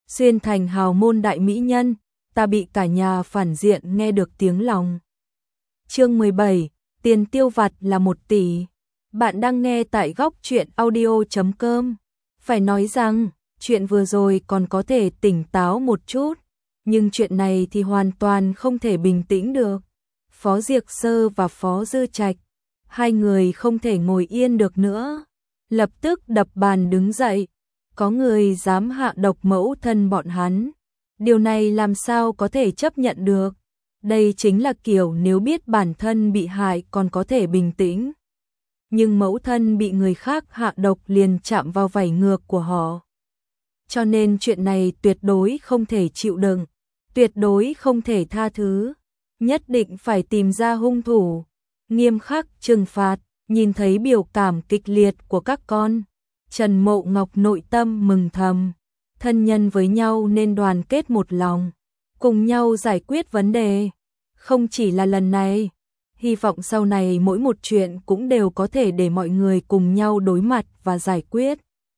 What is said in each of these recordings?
xuyên thành hào môn đại mỹ nhân, ta bị cả nhà phản diện nghe được tiếng lòng. Chương 17, tiền tiêu vặt là 1 tỷ. Bạn đang nghe tại góc truyện audio.com. Phải nói rằng, chuyện vừa rồi còn có thể tỉnh táo một chút, nhưng chuyện này thì hoàn toàn không thể bình tĩnh được. Phó Diệc Sơ và Phó Dư Trạch, hai người không thể ngồi yên được nữa, lập tức đập bàn đứng dậy. Có người dám hạ độc mẫu thân bọn hắn, điều này làm sao có thể chấp nhận được. Đây chính là kiểu nếu biết bản thân bị hại còn có thể bình tĩnh, nhưng mẫu thân bị người khác hạ độc liền chạm vào vảy ngược của họ. Cho nên chuyện này tuyệt đối không thể chịu đựng, tuyệt đối không thể tha thứ, nhất định phải tìm ra hung thủ, nghiêm khắc trừng phạt. Nhìn thấy biểu cảm kịch liệt của các con, Trần Mộ Ngọc nội tâm mừng thầm, thân nhân với nhau nên đoàn kết một lòng, cùng nhau giải quyết vấn đề. Không chỉ là lần này, hy vọng sau này mỗi một chuyện cũng đều có thể để mọi người cùng nhau đối mặt và giải quyết.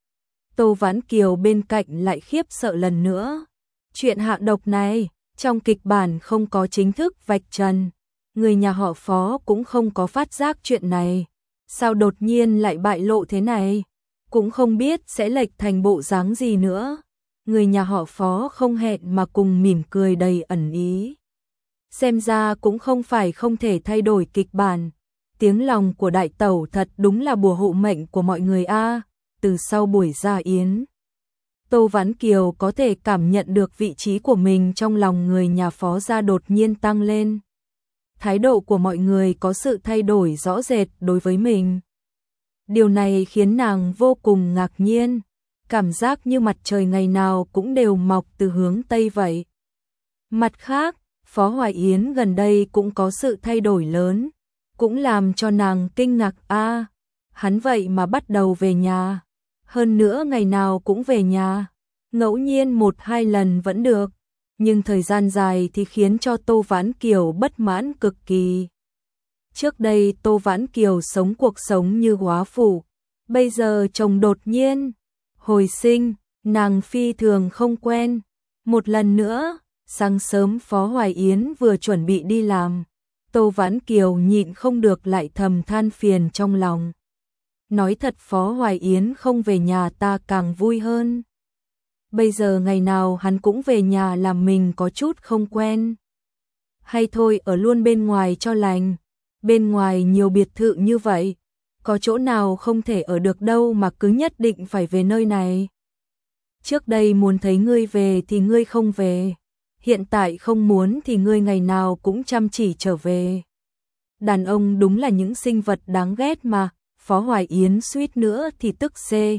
Tô Vãn Kiều bên cạnh lại khiếp sợ lần nữa. Chuyện hạ độc này, trong kịch bản không có chính thức vạch trần, người nhà họ Phó cũng không có phát giác chuyện này. Sao đột nhiên lại bại lộ thế này? Cũng không biết sẽ lệch thành bộ dáng gì nữa. Người nhà họ Phó không hẹn mà cùng mỉm cười đầy ẩn ý. Xem ra cũng không phải không thể thay đổi kịch bản. Tiếng lòng của đại tẩu thật đúng là bùa hộ mệnh của mọi người a. Từ sau buổi ra yến, Tô Vãn Kiều có thể cảm nhận được vị trí của mình trong lòng người nhà Phó gia đột nhiên tăng lên. Thái độ của mọi người có sự thay đổi rõ rệt đối với mình. Điều này khiến nàng vô cùng ngạc nhiên, cảm giác như mặt trời ngày nào cũng đều mọc từ hướng Tây vậy. Mặt khác, Phó Hoài Yến gần đây cũng có sự thay đổi lớn, cũng làm cho nàng kinh ngạc a. Hắn vậy mà bắt đầu về nhà, hơn nữa ngày nào cũng về nhà, ngẫu nhiên 1-2 lần vẫn được. Nhưng thời gian dài thì khiến cho Tô Vãn Kiều bất mãn cực kỳ. Trước đây Tô Vãn Kiều sống cuộc sống như góa phụ, bây giờ chồng đột nhiên hồi sinh, nàng phi thường không quen. Một lần nữa, sáng sớm Phó Hoài Yến vừa chuẩn bị đi làm, Tô Vãn Kiều nhịn không được lại thầm than phiền trong lòng. Nói thật, Phó Hoài Yến không về nhà ta càng vui hơn. Bây giờ ngày nào hắn cũng về nhà làm mình có chút không quen. Hay thôi ở luôn bên ngoài cho lành. Bên ngoài nhiều biệt thự như vậy, có chỗ nào không thể ở được đâu mà cứ nhất định phải về nơi này. Trước đây muốn thấy ngươi về thì ngươi không về, hiện tại không muốn thì ngươi ngày nào cũng chăm chỉ trở về. Đàn ông đúng là những sinh vật đáng ghét mà. Phó Hoài Yến suýt nữa thì tức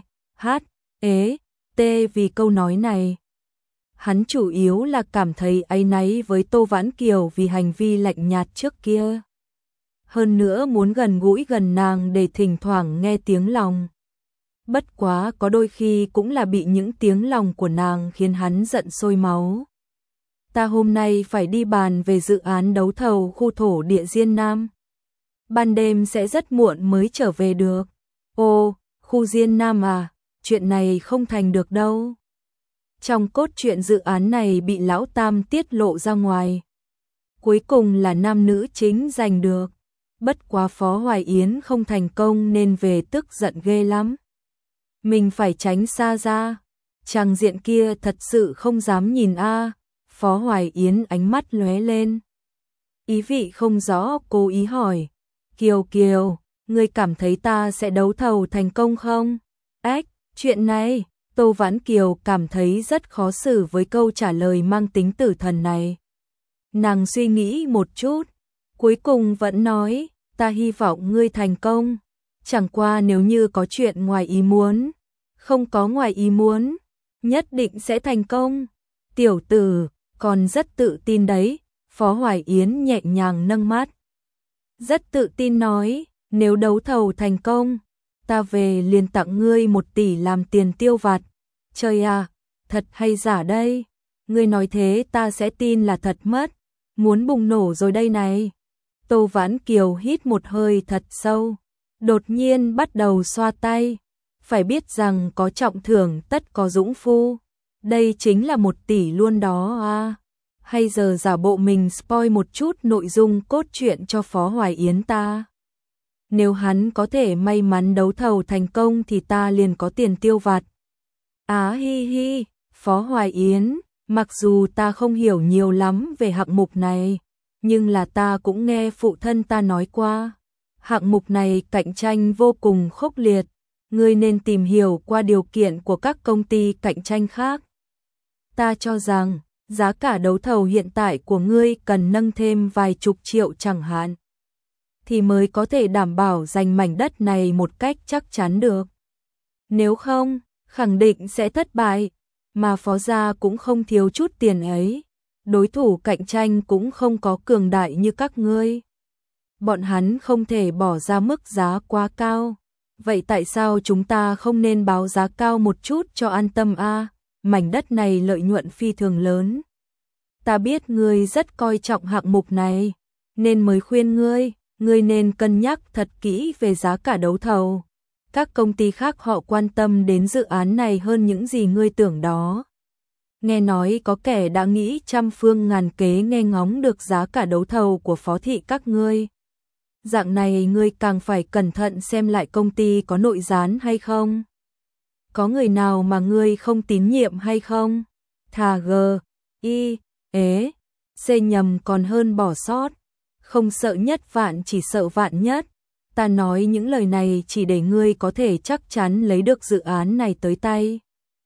CHT vì câu nói này. Hắn chủ yếu là cảm thấy áy náy với Tô Vãn Kiều vì hành vi lạnh nhạt trước kia. Hơn nữa muốn gần gũi gần nàng để thỉnh thoảng nghe tiếng lòng. Bất quá có đôi khi cũng là bị những tiếng lòng của nàng khiến hắn giận sôi máu. Ta hôm nay phải đi bàn về dự án đấu thầu khu thổ địa Diên Nam. Ban đêm sẽ rất muộn mới trở về được. Ô, khu Diên Nam à, chuyện này không thành được đâu. Trong cốt truyện dự án này bị Lão Tam tiết lộ ra ngoài. Cuối cùng là nam nữ chính giành được. Bất quá Phó Hoài Yến không thành công nên về tức giận ghê lắm. Mình phải tránh xa ra. Chàng diện kia thật sự không dám nhìn a. Phó Hoài Yến ánh mắt lóe lên. Ý vị không rõ, cố ý hỏi. Kiều Kiều, ngươi cảm thấy ta sẽ đấu thầu thành công không? Ếch, chuyện này, Tô Vãn Kiều cảm thấy rất khó xử với câu trả lời mang tính tử thần này. Nàng suy nghĩ một chút, cuối cùng vẫn nói, ta hy vọng ngươi thành công. Chẳng qua nếu như có chuyện ngoài ý muốn, không có ngoài ý muốn, nhất định sẽ thành công. Tiểu tử, còn rất tự tin đấy. Phó Hoài Yến nhẹ nhàng nâng mắt, rất tự tin nói, nếu đấu thầu thành công, ta về liền tặng ngươi 1 tỷ làm tiền tiêu vặt. Trời à, thật hay giả đây? Ngươi nói thế ta sẽ tin là thật mất. Muốn bùng nổ rồi đây này. Tô Vãn Kiều hít một hơi thật sâu, đột nhiên bắt đầu xoa tay. Phải biết rằng có trọng thưởng tất có dũng phu. Đây chính là 1 tỷ luôn đó à. Hay giờ giả bộ mình spoil một chút nội dung cốt truyện cho Phó Hoài Yến ta. Nếu hắn có thể may mắn đấu thầu thành công thì ta liền có tiền tiêu vặt. Á hi hi, Phó Hoài Yến, mặc dù ta không hiểu nhiều lắm về hạng mục này, nhưng là ta cũng nghe phụ thân ta nói qua. Hạng mục này cạnh tranh vô cùng khốc liệt, ngươi nên tìm hiểu qua điều kiện của các công ty cạnh tranh khác. Ta cho rằng, giá cả đấu thầu hiện tại của ngươi cần nâng thêm vài chục triệu chẳng hạn, thì mới có thể đảm bảo giành mảnh đất này một cách chắc chắn được. Nếu không, khẳng định sẽ thất bại, mà Phó gia cũng không thiếu chút tiền ấy. Đối thủ cạnh tranh cũng không có cường đại như các ngươi. Bọn hắn không thể bỏ ra mức giá quá cao. Vậy tại sao chúng ta không nên báo giá cao một chút cho an tâm a? Mảnh đất này lợi nhuận phi thường lớn. Ta biết ngươi rất coi trọng hạng mục này, nên mới khuyên ngươi nên cân nhắc thật kỹ về giá cả đấu thầu. Các công ty khác họ quan tâm đến dự án này hơn những gì ngươi tưởng đó. Nghe nói có kẻ đã nghĩ trăm phương ngàn kế nghe ngóng được giá cả đấu thầu của Phó thị các ngươi. Dạng này ngươi càng phải cẩn thận xem lại công ty có nội gián hay không. Có người nào mà ngươi không tín nhiệm hay không? Thà C nhầm còn hơn bỏ sót. Không sợ nhất vạn chỉ sợ vạn nhất. Ta nói những lời này chỉ để ngươi có thể chắc chắn lấy được dự án này tới tay.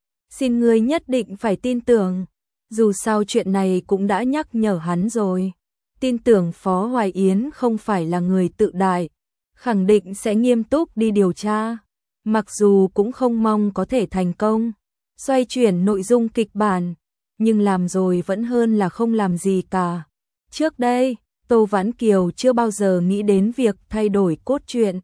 Xin ngươi nhất định phải tin tưởng. Dù sao chuyện này cũng đã nhắc nhở hắn rồi. Tin tưởng Phó Hoài Yến không phải là người tự đại, khẳng định sẽ nghiêm túc đi điều tra. Mặc dù cũng không mong có thể thành công, xoay chuyển nội dung kịch bản, nhưng làm rồi vẫn hơn là không làm gì cả. Trước đây, Tô Vãn Kiều chưa bao giờ nghĩ đến việc thay đổi cốt truyện,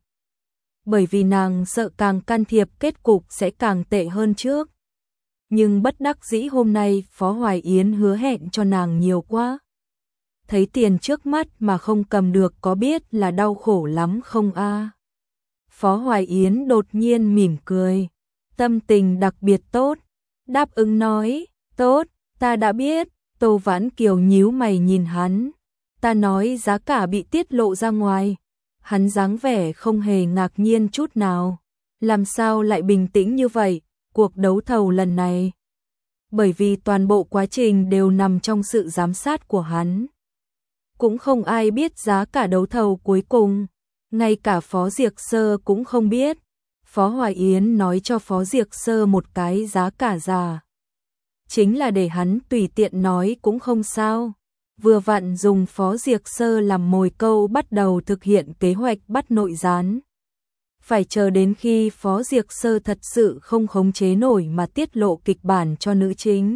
bởi vì nàng sợ càng can thiệp kết cục sẽ càng tệ hơn trước. Nhưng bất đắc dĩ hôm nay Phó Hoài Yến hứa hẹn cho nàng nhiều quá. Thấy tiền trước mắt mà không cầm được có biết là đau khổ lắm không a? Phó Hoài Yến đột nhiên mỉm cười, tâm tình đặc biệt tốt, đáp ứng nói, tốt, ta đã biết. Tô Vãn Kiều nhíu mày nhìn hắn, ta nói giá cả bị tiết lộ ra ngoài. Hắn dáng vẻ không hề ngạc nhiên chút nào, làm sao lại bình tĩnh như vậy, cuộc đấu thầu lần này. Bởi vì toàn bộ quá trình đều nằm trong sự giám sát của hắn. Cũng không ai biết giá cả đấu thầu cuối cùng, ngay cả Phó Diệc Sơ cũng không biết. Phó Hoài Yến nói cho Phó Diệc Sơ một cái giá cả giả, chính là để hắn tùy tiện nói cũng không sao. Vừa vặn dùng Phó Diệc Sơ làm mồi câu bắt đầu thực hiện kế hoạch bắt nội gián. Phải chờ đến khi Phó Diệc Sơ thật sự không khống chế nổi mà tiết lộ kịch bản cho nữ chính.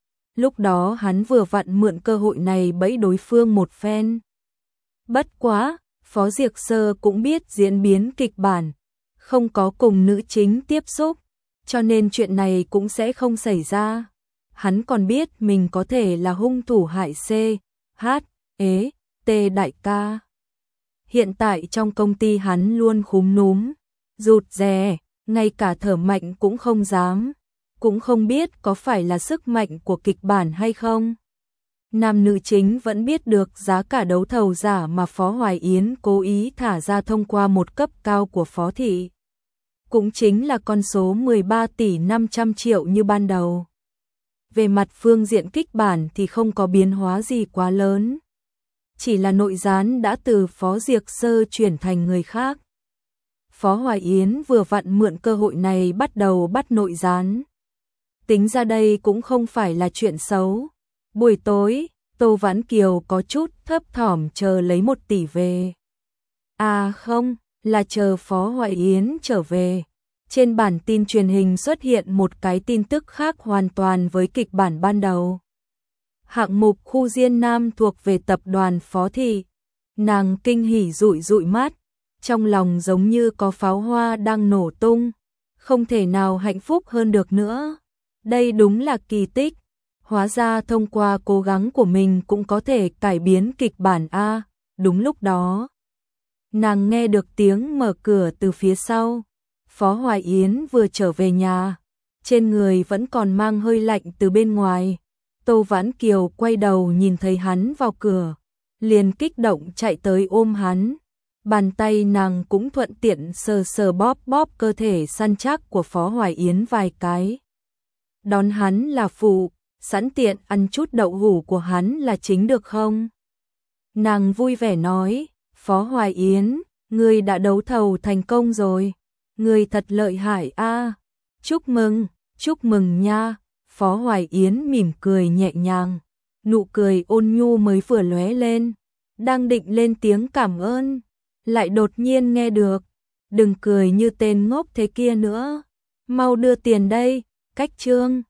Lúc đó hắn vừa vặn mượn cơ hội này bẫy đối phương một phen. Bất quá, Phó Diệc Sơ cũng biết diễn biến kịch bản, không có cùng nữ chính tiếp xúc, cho nên chuyện này cũng sẽ không xảy ra. Hắn còn biết mình có thể là hung thủ hại T đại ca. Hiện tại trong công ty hắn luôn khúm núm, rụt rè, ngay cả thở mạnh cũng không dám, cũng không biết có phải là sức mạnh của kịch bản hay không. Nam nữ chính vẫn biết được giá cả đấu thầu giả mà Phó Hoài Yến cố ý thả ra thông qua một cấp cao của Phó thị. Cũng chính là con số 13 tỷ 500 triệu như ban đầu. Về mặt phương diện kịch bản thì không có biến hóa gì quá lớn. Chỉ là nội gián đã từ Phó Diệc Sơ chuyển thành người khác. Phó Hoài Yến vừa vặn mượn cơ hội này bắt đầu bắt nội gián. Tính ra đây cũng không phải là chuyện xấu. Buổi tối, Tô Vãn Kiều có chút thấp thỏm chờ lấy 1 tỷ về. À không, là chờ Phó Hoài Yến trở về. Trên bản tin truyền hình xuất hiện một cái tin tức khác hoàn toàn với kịch bản ban đầu. Hạng mục khu Diên Nam thuộc về tập đoàn Phó thị. Nàng kinh hỉ dụi dụi mắt, trong lòng giống như có pháo hoa đang nổ tung, không thể nào hạnh phúc hơn được nữa. Đây đúng là kỳ tích, hóa ra thông qua cố gắng của mình cũng có thể cải biến kịch bản a. Đúng lúc đó, nàng nghe được tiếng mở cửa từ phía sau. Phó Hoài Yến vừa trở về nhà, trên người vẫn còn mang hơi lạnh từ bên ngoài. Tô Vãn Kiều quay đầu nhìn thấy hắn vào cửa, liền kích động chạy tới ôm hắn. Bàn tay nàng cũng thuận tiện sờ sờ bóp bóp cơ thể săn chắc của Phó Hoài Yến vài cái. Đón hắn là phụ, sẵn tiện ăn chút đậu hũ của hắn là chính được không? Nàng vui vẻ nói, Phó Hoài Yến, ngươi đã đấu thầu thành công rồi. Ngươi thật lợi hại a. Chúc mừng nha. Phó Hoài Yến mỉm cười nhẹ nhàng, nụ cười ôn nhu mới vừa lóe lên, đang định lên tiếng cảm ơn, lại đột nhiên nghe được, đừng cười như tên ngốc thế kia nữa, mau đưa tiền đây, cách trương.